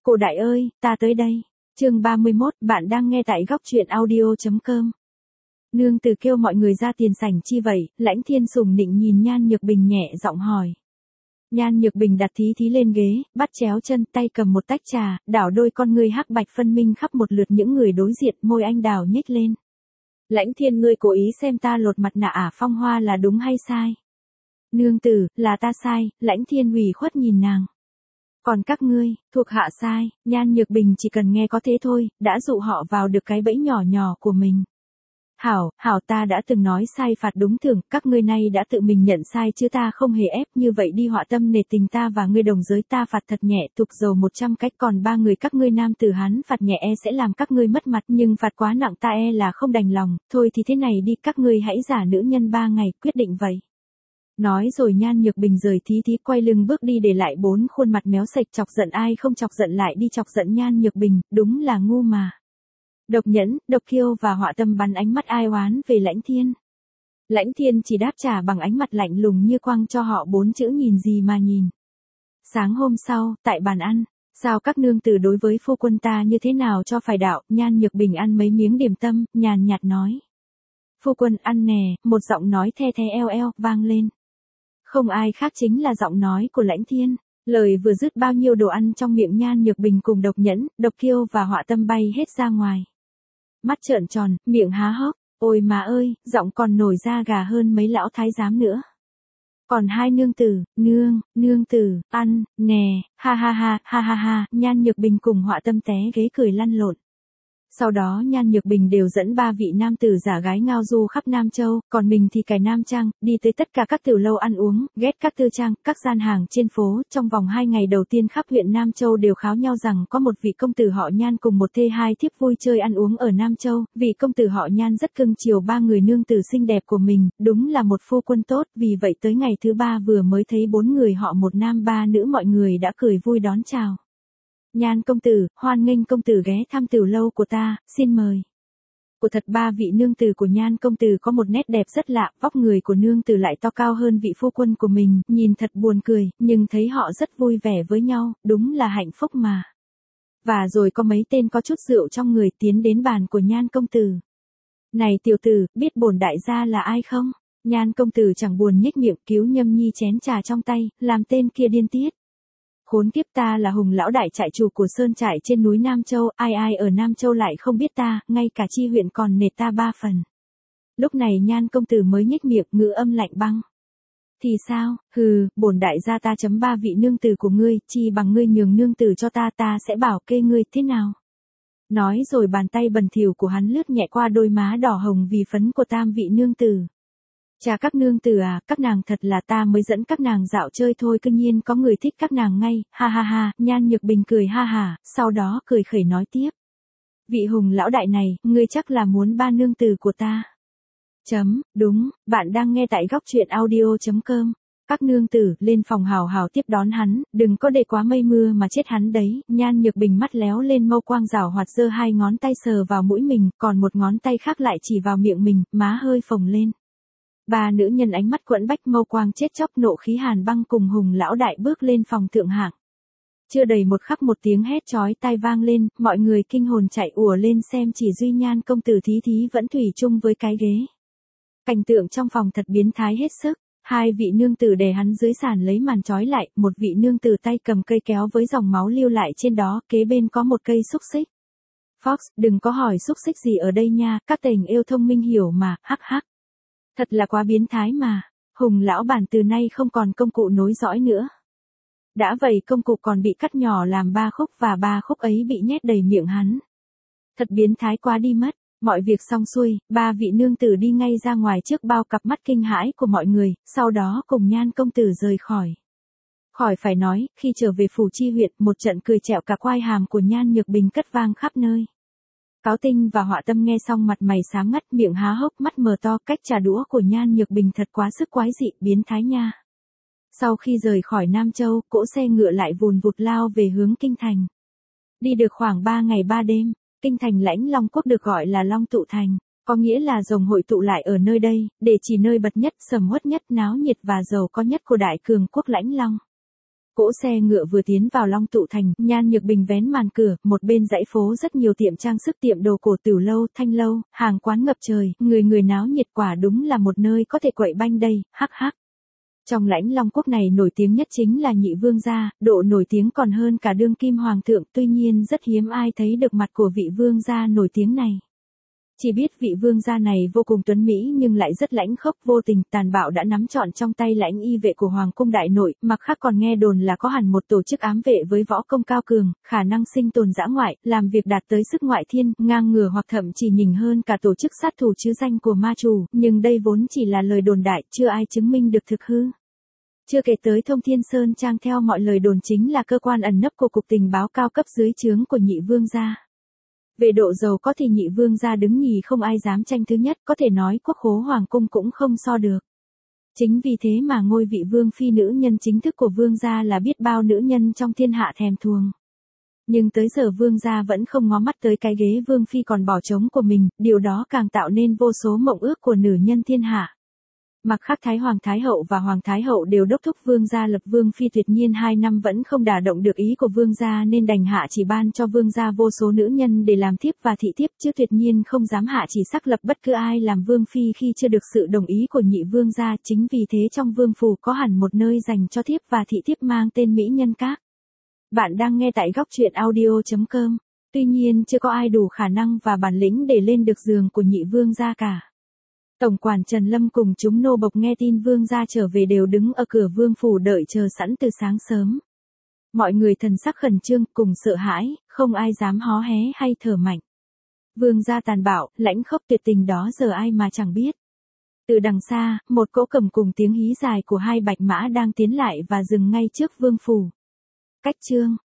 Cô đại ơi, ta tới đây. Chương 31, bạn đang nghe tại góc truyện audio.com. Nương tử kêu mọi người ra tiền sảnh chi vậy, Lãnh Thiên sùng nịnh nhìn Nhan Nhược Bình nhẹ giọng hỏi. Nhan Nhược Bình đặt thí thí lên ghế, bắt chéo chân, tay cầm một tách trà, đảo đôi con ngươi hắc bạch phân minh khắp một lượt những người đối diện, môi anh đào nhếch lên. Lãnh Thiên, ngươi cố ý xem ta lột mặt nạ Ả Phong Hoa là đúng hay sai? Nương tử, là ta sai. Lãnh Thiên ủy khuất nhìn nàng. Còn các ngươi, thuộc hạ sai. Nhan Nhược Bình chỉ cần nghe có thế thôi, đã dụ họ vào được cái bẫy nhỏ nhỏ của mình. Hảo, ta đã từng nói sai phạt đúng thường, các ngươi nay đã tự mình nhận sai chứ ta không hề ép, như vậy đi họa tâm nể tình ta và ngươi đồng giới, ta phạt thật nhẹ, tục dầu 100 cách, còn 3 người các ngươi nam tử Hán phạt nhẹ sẽ làm các ngươi mất mặt, nhưng phạt quá nặng ta là không đành lòng, thôi thì thế này đi, các ngươi hãy giả nữ nhân 3 ngày, quyết định vậy. Nói rồi Nhan Nhược Bình rời thí thí, quay lưng bước đi, để lại 4 khuôn mặt méo sạch, chọc giận ai không chọc giận lại đi chọc giận Nhan Nhược Bình, đúng là ngu mà. Độc Nhẫn, Độc Kiêu và Họa Tâm bắn ánh mắt ai oán về Lãnh Thiên. Lãnh Thiên chỉ đáp trả bằng ánh mặt lạnh lùng như quăng cho họ 4 chữ nhìn gì mà nhìn. Sáng hôm sau, tại bàn ăn, sao các nương tử đối với phu quân ta như thế nào cho phải đạo? Nhan Nhược Bình ăn mấy miếng điểm tâm, nhàn nhạt nói. Phu quân ăn nè, một giọng nói the the eo eo vang lên. Không ai khác chính là giọng nói của Lãnh Thiên. Lời vừa dứt, bao nhiêu đồ ăn trong miệng Nhan Nhược Bình cùng Độc Nhẫn, Độc Kiêu và Họa Tâm bay hết ra ngoài. Mắt trợn tròn, miệng há hốc, ôi má ơi, giọng còn nổi da gà hơn mấy lão thái giám nữa. Còn hai nương tử, nương tử, ăn, nè, ha ha, Nhan Nhược Bình cùng Họa Tâm té ghế cười lăn lộn. Sau đó Nhan Nhược Bình đều dẫn 3 vị nam tử giả gái ngao du khắp Nam Châu, còn mình thì cài nam trang, đi tới tất cả các tiểu lâu ăn uống, ghét các tư trang, các gian hàng trên phố. Trong vòng 2 ngày đầu tiên khắp huyện Nam Châu đều kháo nhau rằng có một vị công tử họ Nhan cùng một thê hai thiếp vui chơi ăn uống ở Nam Châu. Vị công tử họ Nhan rất cưng chiều 3 người nương tử xinh đẹp của mình, đúng là một phu quân tốt. Vì vậy tới ngày thứ 3 vừa mới thấy 4 người họ 1 nam 3 nữ, mọi người đã cười vui đón chào. Nhan công tử, hoan nghênh công tử ghé thăm tiểu lâu của ta, xin mời. Của thật 3 vị nương tử của Nhan công tử có một nét đẹp rất lạ, vóc người của nương tử lại to cao hơn vị phu quân của mình, nhìn thật buồn cười, nhưng thấy họ rất vui vẻ với nhau, đúng là hạnh phúc mà. Và rồi có mấy tên có chút rượu trong người tiến đến bàn của Nhan công tử. Này tiểu tử, biết bổn đại gia là ai không? Nhan công tử chẳng buồn nhếch miệng, cứu nhâm nhi chén trà trong tay, làm tên kia điên tiết. Khốn kiếp, ta là Hùng lão đại trại chủ của sơn trại trên núi Nam Châu, ai ở Nam Châu lại không biết ta, ngay cả chi huyện còn nể ta 3 phần. Lúc này Nhan công tử mới nhếch miệng, ngữ âm lạnh băng. Thì sao, hừ, bổn đại gia ta chấm 3 vị nương tử của ngươi, chi bằng ngươi nhường nương tử cho ta, ta sẽ bảo kê ngươi thế nào. Nói rồi bàn tay bẩn thỉu của hắn lướt nhẹ qua đôi má đỏ hồng vì phấn của 3 vị nương tử. Chà các nương tử à, các nàng thật là ta mới dẫn các nàng dạo chơi thôi, cương nhiên có người thích các nàng ngay, ha, Nhan Nhược Bình cười ha hả, sau đó cười khẩy nói tiếp. Vị Hùng lão đại này, ngươi chắc là muốn 3 nương tử của ta. Đúng, bạn đang nghe tại góc truyện audio.com. Các nương tử, lên phòng hào hào tiếp đón hắn, đừng có để quá mây mưa mà chết hắn đấy. Nhan Nhược Bình mắt léo lên, mâu quang rảo hoạt, giơ 2 ngón tay sờ vào mũi mình, còn một ngón tay khác lại chỉ vào miệng mình, má hơi phồng lên. 3 nữ nhân ánh mắt quẫn bách, mâu quang chết chóc, nộ khí hàn băng cùng Hùng lão đại bước lên phòng thượng hạng. Chưa đầy một khắc một tiếng hét chói tai vang lên, mọi người kinh hồn chạy ùa lên xem, chỉ duy Nhan công tử thí thí vẫn thủy chung với cái ghế. Cảnh tượng trong phòng thật biến thái hết sức. 2 vị nương tử đè hắn dưới sàn lấy màn trói lại, một vị nương tử tay cầm cây kéo với dòng máu lưu lại trên đó, kế bên có một cây xúc xích. Fox, đừng có hỏi xúc xích gì ở đây nha, các tềnh yêu thông minh hiểu mà, hắc. Thật là quá biến thái mà, Hùng lão bản từ nay không còn công cụ nối dõi nữa. Đã vậy công cụ còn bị cắt nhỏ làm 3 khúc và 3 khúc ấy bị nhét đầy miệng hắn. Thật biến thái quá đi mất. Mọi việc xong xuôi, 3 vị nương tử đi ngay ra ngoài trước bao cặp mắt kinh hãi của mọi người, sau đó cùng Nhan công tử rời khỏi. Khỏi phải nói, khi trở về phủ chi huyện, một trận cười trẹo cả quai hàm của Nhan Nhược Bình cất vang khắp nơi. Cáo Tinh và Họa Tâm nghe xong mặt mày xám ngắt, miệng há hốc, mắt mờ to, cách trà đũa của Nhan Nhược Bình thật quá sức quái dị, biến thái nha. Sau khi rời khỏi Nam Châu, cỗ xe ngựa lại vùn vụt lao về hướng Kinh Thành. Đi được khoảng 3 ngày 3 đêm, Kinh Thành Lãnh Long Quốc được gọi là Long Tụ Thành, có nghĩa là rồng hội tụ lại ở nơi đây, để chỉ nơi bật nhất, sầm uất nhất, náo nhiệt và giàu có nhất của đại cường quốc Lãnh Long. Cỗ xe ngựa vừa tiến vào Long Tụ Thành, Nhan Nhược Bình vén màn cửa, một bên dãy phố rất nhiều tiệm trang sức, tiệm đồ cổ, tiểu lâu, thanh lâu, hàng quán ngập trời, người người náo nhiệt, quả đúng là một nơi có thể quậy banh đây, hắc hắc. Trong Lãnh Long quốc này nổi tiếng nhất chính là Nhị Vương gia, độ nổi tiếng còn hơn cả đương kim hoàng thượng, tuy nhiên rất hiếm ai thấy được mặt của vị vương gia nổi tiếng này. Chỉ biết vị vương gia này vô cùng tuấn mỹ nhưng lại rất lãnh khốc, vô tình, tàn bạo, đã nắm trọn trong tay lãnh y vệ của Hoàng cung đại nội, mặt khác còn nghe đồn là có hẳn một tổ chức ám vệ với võ công cao cường, khả năng sinh tồn dã ngoại, làm việc đạt tới sức ngoại thiên, ngang ngửa hoặc thậm chỉ nhỉnh hơn cả tổ chức sát thủ chứ danh của ma chủ, nhưng đây vốn chỉ là lời đồn đại, chưa ai chứng minh được thực hư. Chưa kể tới Thông Thiên Sơn Trang theo mọi lời đồn chính là cơ quan ẩn nấp của cục tình báo cao cấp dưới trướng của Nhị Vương gia. Về độ giàu có thì Nhị Vương gia đứng nhì không ai dám tranh thứ nhất, có thể nói quốc khố hoàng cung cũng không so được. Chính vì thế mà ngôi vị vương phi nữ nhân chính thức của vương gia là biết bao nữ nhân trong thiên hạ thèm thuồng. Nhưng tới giờ vương gia vẫn không ngó mắt tới cái ghế vương phi còn bỏ trống của mình, điều đó càng tạo nên vô số mộng ước của nữ nhân thiên hạ. Mặt khác Thái Hoàng Thái Hậu và Hoàng Thái Hậu đều đốc thúc vương gia lập vương phi, tuyệt nhiên 2 năm vẫn không đả động được ý của vương gia nên đành hạ chỉ ban cho vương gia vô số nữ nhân để làm thiếp và thị thiếp, chứ tuyệt nhiên không dám hạ chỉ sắc lập bất cứ ai làm vương phi khi chưa được sự đồng ý của Nhị Vương gia. Chính vì thế trong vương phủ có hẳn một nơi dành cho thiếp và thị thiếp mang tên Mỹ Nhân Các. Bạn đang nghe tại góc truyện audio.com. Tuy nhiên chưa có ai đủ khả năng và bản lĩnh để lên được giường của Nhị Vương gia cả. Tổng quản Trần Lâm cùng chúng nô bộc nghe tin vương gia trở về đều đứng ở cửa vương phủ đợi chờ sẵn từ sáng sớm. Mọi người thần sắc khẩn trương cùng sợ hãi, không ai dám hó hé hay thở mạnh. Vương gia tàn bạo, lãnh khốc tuyệt tình đó giờ ai mà chẳng biết. Từ đằng xa, một cỗ cầm cùng tiếng hí dài của 2 bạch mã đang tiến lại và dừng ngay trước vương phủ. Cách chương